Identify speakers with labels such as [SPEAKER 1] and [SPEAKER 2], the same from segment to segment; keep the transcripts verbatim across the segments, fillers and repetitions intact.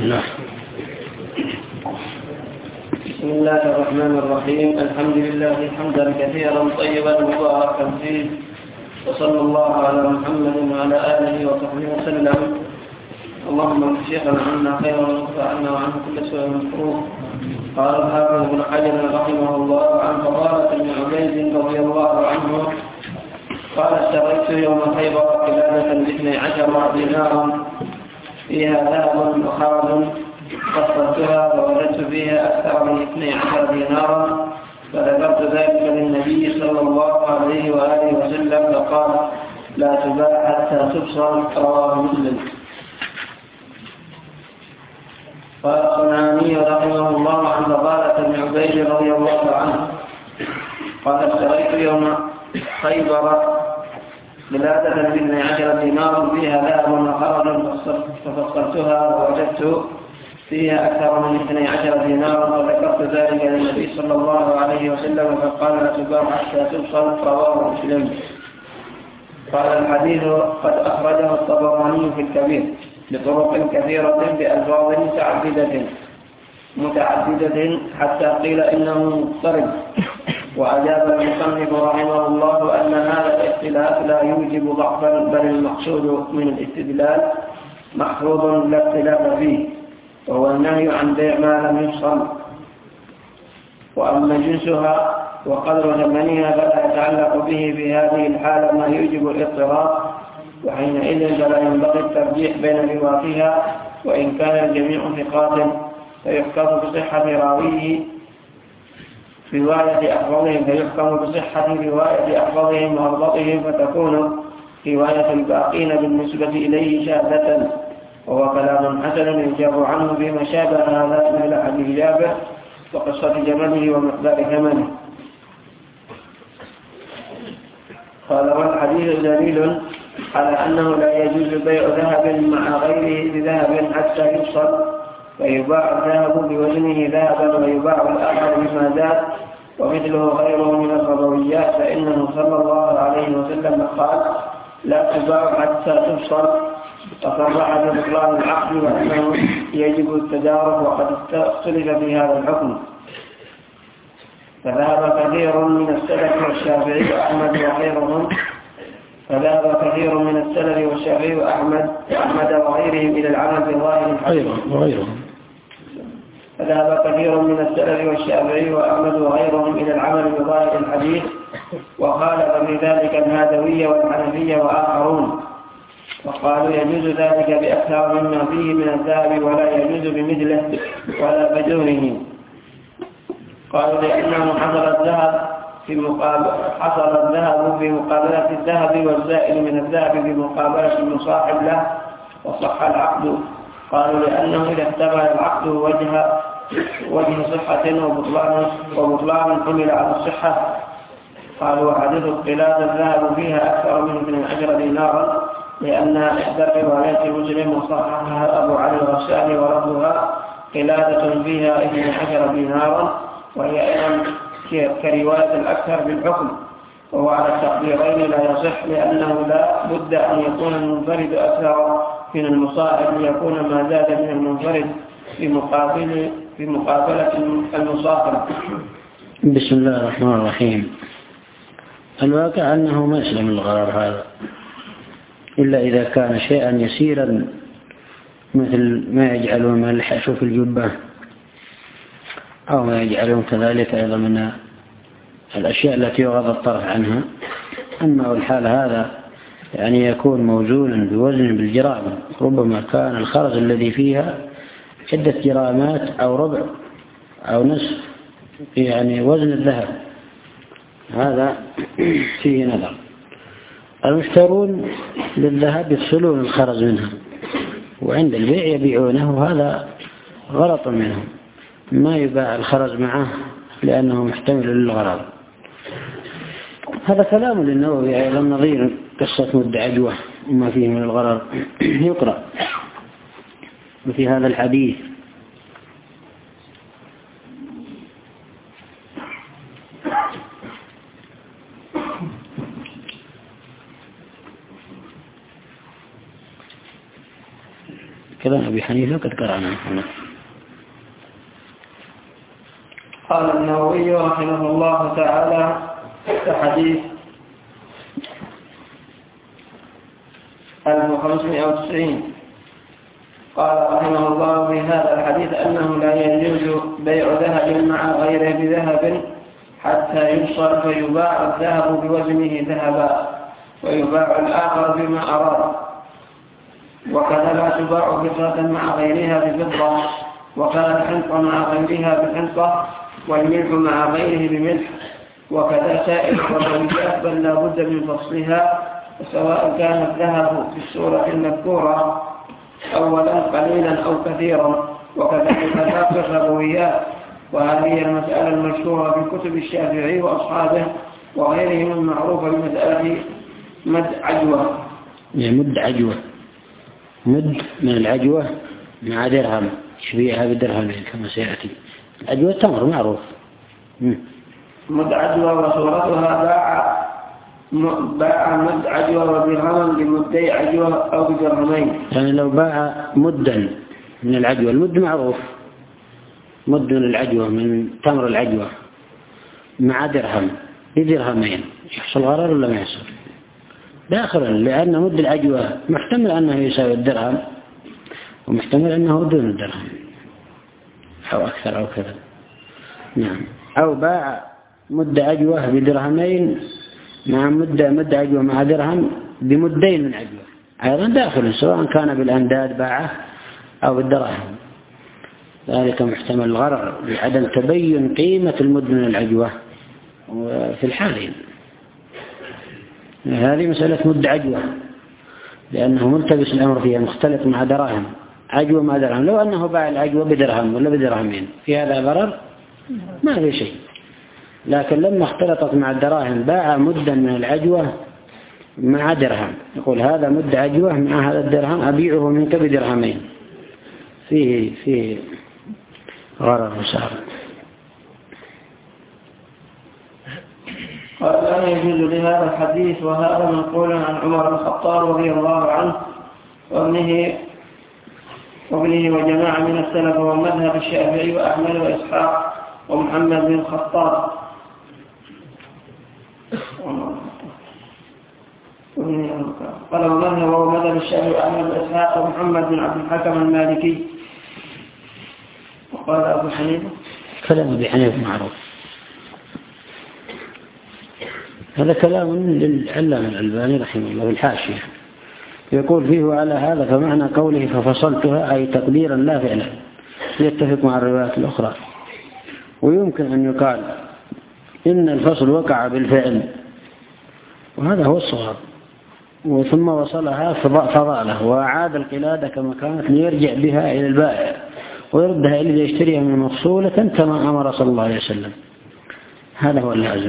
[SPEAKER 1] الله.
[SPEAKER 2] بسم الله الرحمن الرحيم. الحمد لله حمدا كثيرا طيبا مباركا فيه، وصلى الله على محمد وعلى آله وصحبه وسلم. اللهم اغفر شيخنا عنا خيرا وانفعنا وعنه كل سوء مكروه. قال الحافظ ابن حجر رحمه الله عن فضالة بن عبيد رضي الله عنه قال: اشتريت يوم خيبر قلادة باثني عشر دينارا فيها ذهب وخرج، فصلتها فوجدت فيها أكثر من اثني عشر دينارا، فذكرت ذلك للنبي صلى الله عليه وآله وسلم فقال: لا تباع حتى تبصر. رواه مسلم. قال الصنعاني رحمه الله عن فضالة بن عبيد رضي الله عنه قال: اشتريت يوم خيبر قلادة باثني عشر دينارا فيها ذهب وخرج، ففصلتها ووجدت فيها أكثر من اثني عشر دينارا، وذكرت ذلك للنبي صلى الله عليه وسلم فقال: لا تباع حتى تبصر. رواه مسلم. قال: الحديث قد أخرجه الطبراني في الكبير بطرق كثيرة بألفاظ متعددة متعددة حتى قيل إنه مضطرب. وأجاب المصنف رحمه الله أن هذا الاختلاف لا يوجب ضعفا، بل المقصود من الاستدلال محفوظ لا اختلاف فيه، وهو النهي عن بيع ما لم يفصل. وأما جنسها وقدر ثمنها فلا يتعلق به في هذه الحالة ما يوجب الاضطراب، وحينئذ فلا ينبغي الترجيح بين رواتها، وإن كان الجميع ثقات فيحكم بصحة راويه رواية أحفظهم فيحكم بصحة رواية أحفظهم وأضبطهم، فتكون رواية الباقين بالنسبة إليه شاذة، وهو كلام حسن يجاب عنه بما شابه هذا مثل حديث جابر وقصة جمله ومقدار ثمنه. قال: والحديث دليل على أنه لا يجوز بيع ذهب مع غيره بذهب حتى يفصل، فيباع الذهب بوزنه ذهبا ويباع الآخر بما زاد، ومثله غيره من الربويات، فإنه صلى الله عليه وسلم قال: لا تباع حتى تفصل، وصرح ببطلان العقد وأنه يجب التدارك، وقد اختلف في هذا الحكم. فذهب كثير من السلف والشافعي وأحمد وغيرهم فذهب كثير من السلف والشافعي وأحمد وأحمد وغيرهم إلى العمل بظاهر الحديث. فذهب كثير من السلف والشافعي وأحمد وغيرهم إلى العمل بظاهر الحديث، وخالف في ذلك الهادوية والحنفية وآخرون، وقالوا يجوز ذلك بأكثر مما فيه من الذهب، ولا يجوز بمثله ولا بدونه. قالوا لأنه حصل الذهب في مقابل حصل الذهب في مقابلة الذهب، والزائل من الذهب في مقابلة المصاحب له، وصح العقد. قالوا لأنه إذا احتمل العقد وجه وجه صحة وبطلان وبطلان حمل على الصحة. قالوا: حديث القلادة الذهب فيها أكثر من اثني عشر دينارا، لأنها إحدى روايات مسلم وصححها أبو علي الغساني ولفظها قلادة فيها اثني عشر دينارا، وهي أيضا كرواية الأكثر بالحكم، وهو على التقديرين لا يصح، لأنه لا بد أن يكون المنفرد أكثر من المصاحب ليكون ما زاد من المنفرد في مقابل في مقابلة المصاحب.
[SPEAKER 1] بسم الله الرحمن الرحيم. الواقع أنه ما يسلم الغرار هذا إلا إذا كان شيئا يسيرا، مثل ما يجعلون من الحشو في الجبة، أو ما يجعلون كذلك أيضا من الأشياء التي يغض الطرف عنها. أما الحال هذا يعني يكون موزونا بوزن بالجرام، ربما كان الخرج الذي فيها عدة جرامات أو ربع أو نصف يعني وزن الذهب، هذا فيه نظر. المشترون للذهب يفصلون الخرج منها، وعند البيع يبيعونه، هذا غلط منهم، ما يباع الخرج معه لأنه محتمل للغرض. هذا كلام للنووي أيضا نظير قصة مد عجوة وما فيه من الغرر يقرأ وفي هذا الحديث. كلام أبي حنيفة قد قرأنا هنا.
[SPEAKER 2] قال النووي رحمه الله تعالى في حديث ألف وخمسمائة وتسعين قال رحمه الله في هذا الحديث أنه لا يجوز بيع ذهب مع غيره بذهب حتى يبصر فيباع الذهب بوزنه ذهبا ويباع الآخر بما أراد، وكذا لا تباع فضة مع غيرها بفضة، وكذا الحنطة مع غيرها بحنطة، والملح مع غيره بملح، وكذا سائر الربويات بل لا بد من فصلها، سواء كان الذهب في الصورة المذكورة أولا قليلا أو كثيرا، وكذلك باقي الربويات. وهذه المسألة المشهورة في كتب الشافعي وأصحابه وغيرهم المعروفة بمسألة مد عجوة.
[SPEAKER 1] مد عجوة، مد من العجوة مع درهم شبيهها بدرهمين كما سيأتي. العجوة تمر معروف.
[SPEAKER 2] مد عجوة وصورتها باع باع مد عجوة وبدرهم بمدي عجوة أو بدرهمين.
[SPEAKER 1] يعني لو باع مدا من العجوة، المد معروف، مد من العجوة من تمر العجوة مع درهم بدرهمين، يحصل غرر ولا ما يحصل؟ داخلا، لأن مد العجوة محتمل أنه يساوي الدرهم ومحتمل أنه دون الدرهم أو أكثر أو كذا. نعم. أو باع مد عجوة بدرهمين مع مد مد عجوة مع درهم بمدين من عجوة، أيضا داخل، سواء كان بالأنداد باعه أو بالدراهم، ذلك محتمل الغرر بعدم تبين قيمة المد من العجوة في الحالين. هذه مسألة مد عجوة لأنه ملتبس الأمر فيها، مختلط مع دراهم، عجوة مع درهم. لو أنه باع العجوة بدرهم ولا بدرهمين في هذا غرر ما في شيء، لكن لما اختلطت مع الدراهم باع مدا من العجوة مع درهم، يقول هذا مد عجوة مع هذا الدرهم أبيعه منك بدرهمين، فيه فيه غرر وسعر.
[SPEAKER 2] قال لا يجوز لهذا الحديث، وهذا منقول عن عمر بن الخطاب رضي الله عنه وابنه وابنه وجماعة من السلف، ومذهب الشافعي وأحمد وإسحاق ومحمد بن الخطاب قال ومذهب ومذهب الشافعي وأحمد وإسحاق ومحمد بن عبد الحكم المالكي. وقال أبو حنيفة
[SPEAKER 1] كلام أبي حنيفة معروف، هذا كلام للعلامة الألباني رحمه الله بالحاشية، يقول فيه على هذا فمعنى قوله ففصلتها أي تقديرا لا فعلا، يتفق مع الروايات الأخرى. ويمكن أن يقال إن الفصل وقع بالفعل وهذا هو الصواب، وثم وصلها فضاله وأعاد القلادة كما كانت ليرجع بها إلى البائع ويردها إلى يشتريها من مفصولة كما أمر صلى الله عليه وسلم. هذا هو اللازم.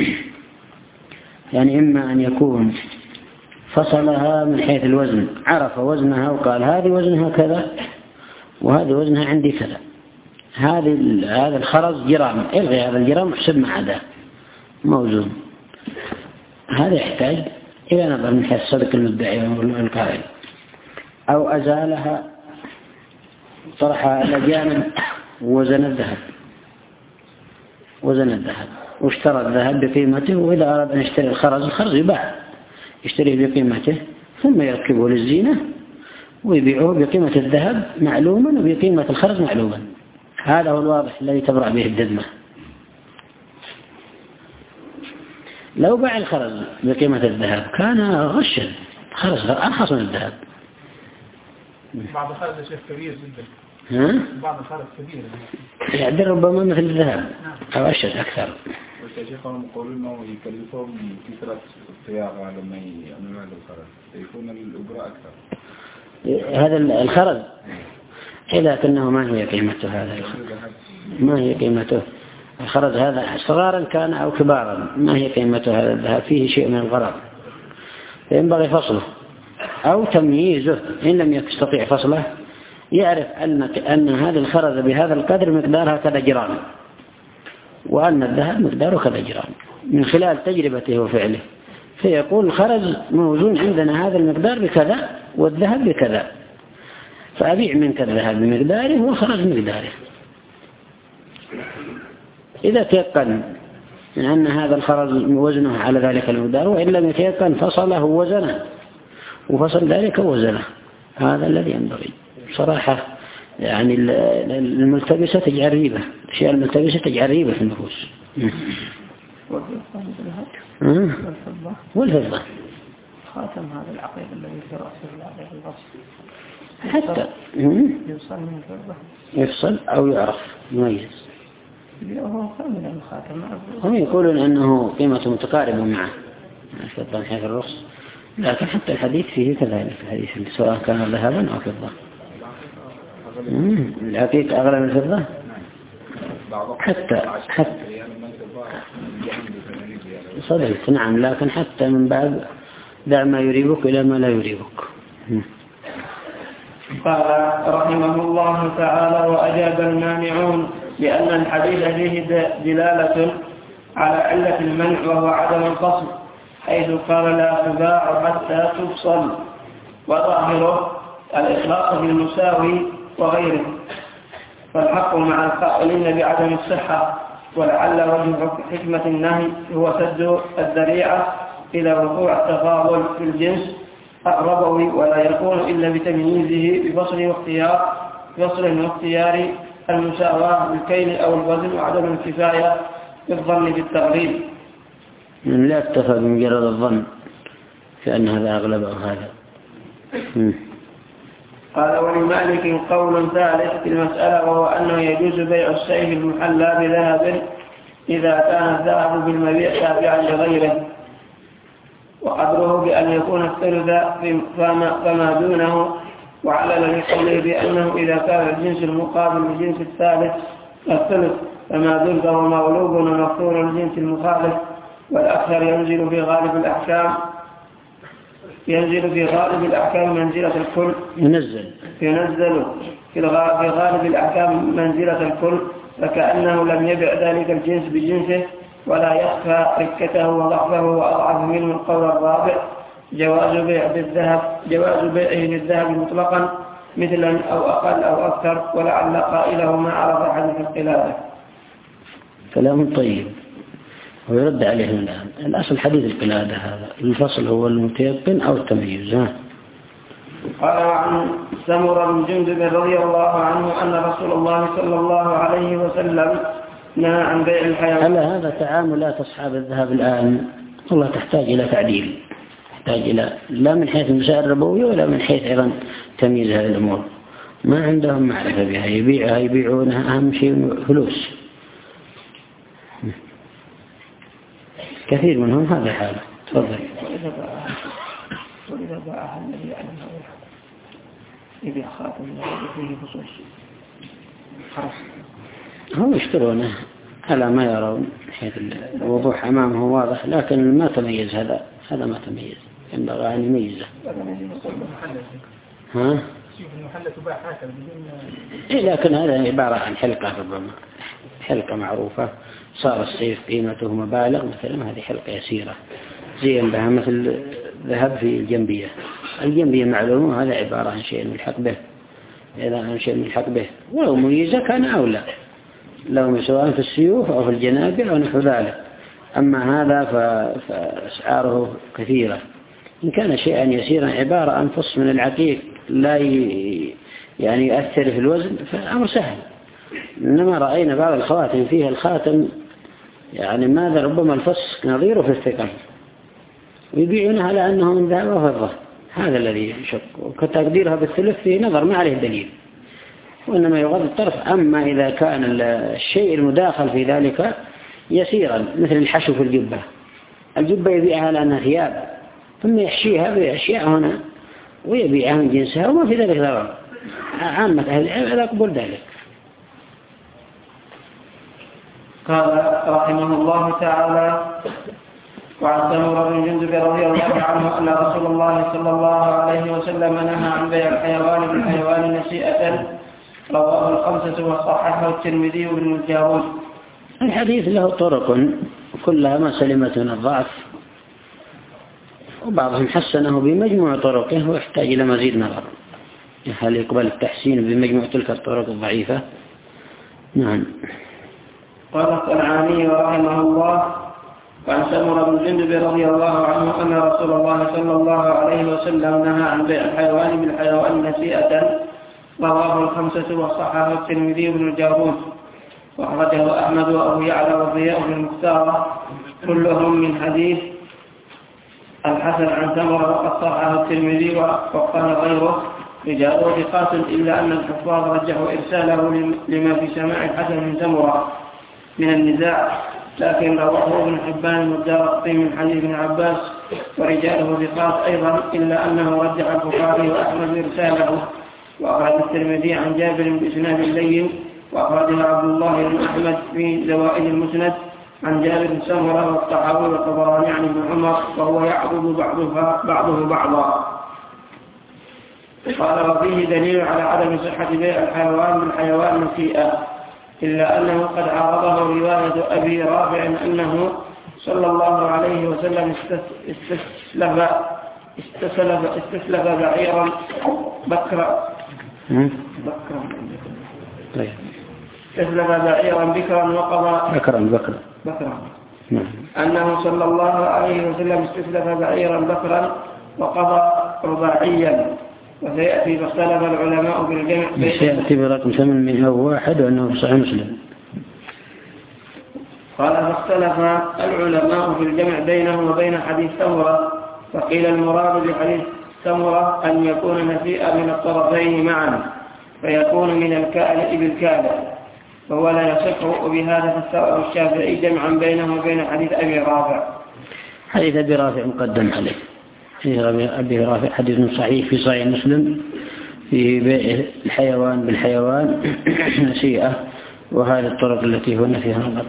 [SPEAKER 1] يعني إما أن يكون فصلها من حيث الوزن، عرف وزنها وقال هذه وزنها كذا وهذه وزنها عندي كذا، هذه هذا الخرز جرام، الغي هذا الجرام وحسب ما عداه موزون. هذا يحتاج إلى نظر من حيث صدق المدعي والقائل. أو أزالها طرحها على جانب وزن الذهب وزن الذهب واشترى الذهب بقيمته، وإذا أراد أن يشتري الخرز الخرز يباع، يشتريه بقيمته ثم يركبه للزينة ويبيعه بقيمة الذهب معلوما وبقيمة الخرز معلوما. هذا هو الواضح الذي تبرع به الدذمة. لو باع الخرز بقيمة الذهب كان غشا، خرز أرخص من الذهب.
[SPEAKER 3] بعض الخرز يا شيخ كبير جدا.
[SPEAKER 1] ها؟
[SPEAKER 3] بعض الخرز كبير.
[SPEAKER 1] يعني ربما مثل الذهب أو أشد أكثر.
[SPEAKER 3] والشيخون يقولون إنه يكلفهم كثرة الصياغة لما يعملوا هذا الخرز، يكون الأجرة أكثر.
[SPEAKER 1] هذا الخرز لكنه ما هي قيمته، هذا ما هي قيمته الخرز هذا صغارا كان أو كبارا، ما هي قيمته هذا الذهب، فيه شيء من الغرض، فينبغي فصله أو تمييزه. إن لم يستطيع فصله يعرف أن أن هذا الخرز بهذا القدر مقدارها كذا جرام، وأن الذهب مقداره كذا جرام من خلال تجربته وفعله، فيقول الخرز موزون عندنا هذا المقدار بكذا والذهب بكذا. فأبيع منك الذهب بمقداره وخرج مقداره. إذا تيقن من أن هذا الخرج وزنه على ذلك المقدار، وإن لم يتيقن فصله وزنه وفصل ذلك وزنه. هذا الذي ينبغي صراحة. يعني الملتبسة تجعل ريبة، الأشياء الملتبسة تجعل ريبة في النفوس.
[SPEAKER 2] والفضة
[SPEAKER 1] والفضة
[SPEAKER 2] خاتم هذا العقيق الذي في رأسه العقيق الغصب
[SPEAKER 1] حتى
[SPEAKER 2] يفصل من الفضة،
[SPEAKER 1] يفصل أو يعرف يميز.
[SPEAKER 2] هو كامل الخاتم.
[SPEAKER 1] هم يقولون أنه قيمته متقاربة معه الفضة من حيث الرخص، لكن حتى الحديث فيه كذلك، الحديث سواء كان ذهبا أو فضة. العقيق أغلى من الفضة حتى حتى صدقت. نعم، لكن حتى من باب دع ما يريبك إلى ما لا يريبك.
[SPEAKER 2] قال رحمه الله تعالى: وأجاب المانعون لأن الحديث فيه دلالة على علة المنع وهو عدم الفصل، حيث قال لا تباع حتى تفصل، وظاهره الإخلاص بالمساوي وغيره، فالحق مع القائلين بعدم الصحة، ولعل وجه حكمة النهي هو سد الذريعة إلى وقوع التفاضل في الجنس الربوي، ولا يكون إلا بتمييزه بفصل واختيار فصل واختيار المساواة بالكيل أو الوزن، وعدم الكفاية بالظن بالتغليب.
[SPEAKER 1] من لا اكتفى بمجرد الظن فإن هذا أغلب أو هذا.
[SPEAKER 2] قال: ولمالك قول ثالث في المسألة، وهو أنه يجوز بيع السيف المحلى بذهب إذا كان الذهب بالمبيع تابعا لغيره، وقدره بأن يكون الثلث فما, فما دونه، وعلل لقوله بأنه إذا كان الجنس المقابل للجنس الثالث الثلث فما دون فهو مغلوب ومغفور للجنس المخالف، والأكثر ينزل في غالب الأحكام ينزل في غالب الأحكام منزلة الكل
[SPEAKER 1] ينزل
[SPEAKER 2] ينزل في غالب الأحكام منزلة الكل، فكأنه لم يبع ذلك الجنس بجنسه، ولا يخفى ركته وضعفه. وأضعف منه القول الرابع جواز بيع بالذهب جواز بيعه بالذهب مطلقا مثلا أو أقل أو أكثر، ولعل قائله ما عرف حديث القلادة.
[SPEAKER 1] كلام طيب ويرد عليه الآن. الأصل حديث القلادة هذا الفصل هو المتيقن أو التمييز.
[SPEAKER 2] قال عن سمرة بن جندب رضي الله عنه أن رسول الله صلى الله عليه وسلم نهى عن بيع الحيوان.
[SPEAKER 1] هل هذا تعاملات أصحاب الذهب الآن والله تحتاج إلى تعديل، تحتاج إلى لا من حيث المسائل الربوية ولا من حيث أيضا تمييز هذه الأمور. ما عندهم معرفة بها، يبيعها يبيعونها أهم شيء فلوس. كثير منهم هذا حاله. تفضل.
[SPEAKER 2] وإذا باعها الذي يعلم يبيع خاتم فيه فصوص
[SPEAKER 1] هم يشترونه على ما يرون حيث الوضوح أمامه واضح، لكن ما تميز هذا هذا ما تميز، ينبغي أن يميزه. ها؟ إيه، لكن هذا عبارة عن حلقة، ربما حلقة معروفة صار السيف قيمته مبالغ مثلا، هذه حلقة يسيرة زي بها مثل ذهب في الجنبية. الجنبية معلومة، هذا عبارة عن شيء ملحق به، إذا عن شيء ملحق به ولو مميزة كان أولى، لو سواء في السيوف أو في الجنابع أو نحو ذلك. أما هذا فأسعاره كثيرة. إن كان شيئا يسيرا عبارة عن فص من العقيق لا يعني يؤثر في الوزن فأمر سهل. إنما رأينا بعض الخواتم فيها الخاتم يعني ماذا ربما الفص نظيره في الثقل، ويبيعونها على أنه من ذهب وفضة. هذا الذي يشك، وكتقديرها بالثلث في نظر ما عليه دليل، وإنما يغض الطرف. أما إذا كان الشيء المداخل في ذلك يسيرا مثل الحشو في الجبة، الجبة يبيعها لأنها ثياب ثم يحشيها بأشياء هنا ويبيعها من جنسها وما في ذلك ضرر. عامة أهل العلم لا يقبل ذلك.
[SPEAKER 2] قال رحمه الله تعالى: وعن سمرة بن جندب رضي الله عنه أن رسول الله صلى الله عليه وسلم نهى عن بيع الحيوان بالحيوان نسيئة، رواه الخمسة وصححه الترمذي وابن الجارود.
[SPEAKER 1] الحديث له طرق كلها ما سلمت من الضعف، وبعضهم حسنه بمجموع طرقه ويحتاج إلى مزيد نظر. هل يقبل التحسين بمجموع تلك الطرق الضعيفة؟ نعم.
[SPEAKER 2] قال الصنعاني رحمه الله: وعن سمرة بن جندب رضي الله عنه أن رسول الله صلى الله عليه وسلم نهى عن بيع الحيوان بالحيوان نسيئة، رواه الخمسة وصححه الترمذي بن الجارود، وأخرجه أحمد وأبو يعلى والضياء بن المختار كلهم من حديث الحسن عن سمرة، وقد صححه الترمذي وقال غيره رجاله ثقات، إلا أن الحفاظ رجحوا إرساله لما في سماع الحسن من سمرة من النزاع، لكن رواه ابن حبان والدارقطني من حديث ابن عباس ورجاله ثقات أيضا، إلا أنه رجح البخاري وأحمد إرساله، وأخرج الترمذي عن جابر بإسناد لين، وأخرجه عبد الله بن أحمد في زوائد المسند عن جابر بن سمرة والطحاوي والطبراني عن ابن عمر، وهو يعضد بعضه بعضا. قال: وفيه دليل على عدم صحة بيع الحيوان بالحيوان نسيئة، إلا أنه قد عارضه رواية أبي رافع أنه صلى الله عليه وسلم استسلف استسلف استسلف بعيرا بكرا بكرا استسلف بعيرا بكرا وقضى
[SPEAKER 1] بكرا بكرا
[SPEAKER 2] بكرا أنه صلى الله عليه وسلم استسلف بعيرا بكرا وقضى رباعيا. وسيأتي فاختلف العلماء بالجمع،
[SPEAKER 1] سيأتي برقم ثمانمائة وواحد وأنه في صحيح مسلم.
[SPEAKER 2] قال: فاختلف العلماء في الجمع بينه وبين حديث سمرة، فقيل المراد بحديث سمرة أن يكون نسيئا من الطرفين معا، فيكون من الكائن بالكائن، فهو لا يصح، وبهذا فسره الشافعي جمعا بينه وبين حديث أبي رافع.
[SPEAKER 1] حديث أبي رافع مقدم عليه. حديث أبي رافع حديث صحيح في صحيح مسلم في بيع الحيوان بالحيوان نسيئة، وهذه الطرق التي هنا فيها نظر.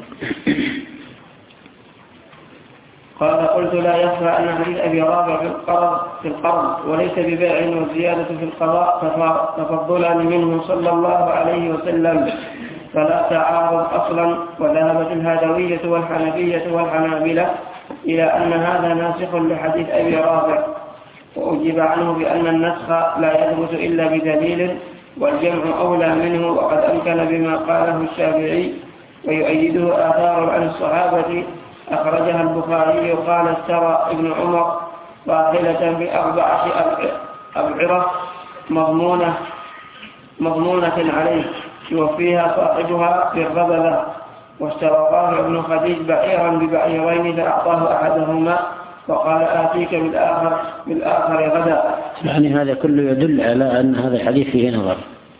[SPEAKER 2] قال: قلت لا يخفى أن حديث أبي رافع في القرض في القرض وليس ببيع والزيادة في القضاء تفضلا منه صلى الله عليه وسلم، فلا تعارض أصلا. وذهبت الهادوية والحنفية والحنابلة إلى أن هذا ناسخ لحديث أبي رافع، وأجيب عنه بأن النسخ لا يثبت إلا بدليل، والجمع أولى منه، وقد أمكن بما قاله الشافعي، ويؤيده آثار عن الصحابة أخرجها البخاري. قال: اشترى ابن عمر راحلة بأربعة أبعرة مضمونة مضمونة عليه يوفيها صاحبها بالربذة، واشترى رافع بن خديج بعيرا ببعيرين فأعطاه أحدهما وقال: آتيك بالآخر بالآخر غدا.
[SPEAKER 1] يعني هذا كله يدل على أن هذا الحديث فيه نظر،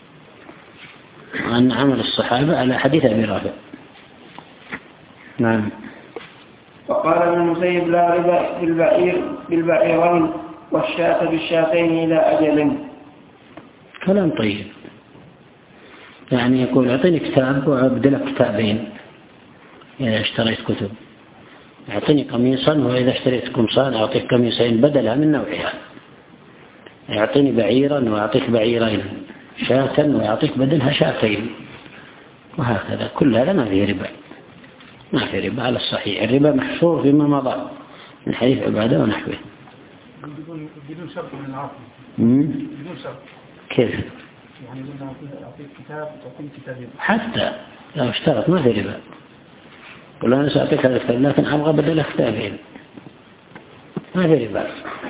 [SPEAKER 1] أن عمل الصحابة على حديث أبي رافع. نعم.
[SPEAKER 2] وقال ابن المسيب: لا ربا بالبعير بالبعيرين والشاة بالشاتين إلى أجل.
[SPEAKER 1] كلام طيب، يعني يقول أعطيني كتاب وأبدلك كتابين إذا اشتريت كتب، أعطيني قميصا وإذا اشتريت قمصان أعطيك قميصين بدلها من نوعها، أعطيني بعيرا وأعطيك بعيرين، شاة وأعطيك بدلها شاتين، وهكذا. كل هذا ما فيه ربا، ما في ربا على الصحيح. الربا محصور فيما مضى من حديث عبادة ونحوه.
[SPEAKER 3] بدون شرط من العاطل. بدون شرط.
[SPEAKER 1] كيف؟
[SPEAKER 3] يعني لما أعطيك كتاب تعطيني كتابين.
[SPEAKER 2] حتى
[SPEAKER 1] لو اشترط ما في ربا. قل أنا سأعطيك هذا الكتاب لكن أبغى بدل كتابين، ما في ربا.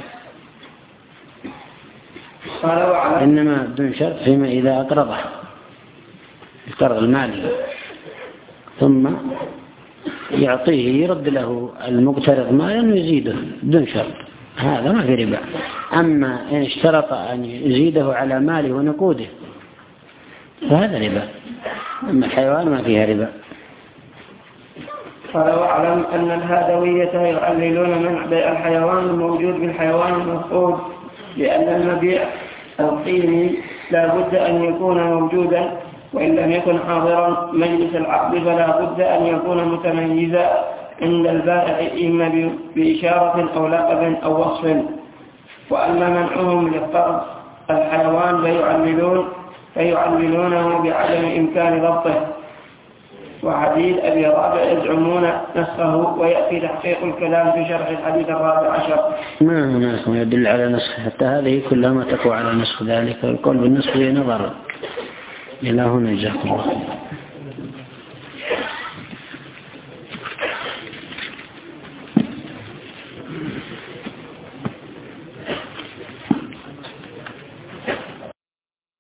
[SPEAKER 1] إنما بدون شرط فيما إذا أقرضه القرض المالي ثم يعطيه يرد له المقترض مالا ويزيده بدون شرط، هذا ما في ربا. أما إن اشترط أن يزيده على ماله ونقوده فهذا ربا. أما الحيوان ما فيها ربا.
[SPEAKER 2] قال: واعلم أن الهادوية يعللون منع بيع الحيوان الموجود بالحيوان المفقود، لأن المبيع القيمي لا بد أن يكون موجودا، وإن لم يكن حاضرا مجلس العقد فلا بد أن يكون متميزا عند البائع، إما بإشارة أو لقب أو وصف. وأما منعهم لقرض الحيوان فيعللون فيعللونه بعدم إمكان ضبطه، وحديث أبي رافع يزعمون نسخه، ويأتي تحقيق الكلام في شرح الحديث الرابع عشر.
[SPEAKER 1] ما هناك ما يدل على نسخ، حتى هذه كلها ما تقوى على نسخ ذلك. القول بالنسخ نظر إلى هنا جاكم الله.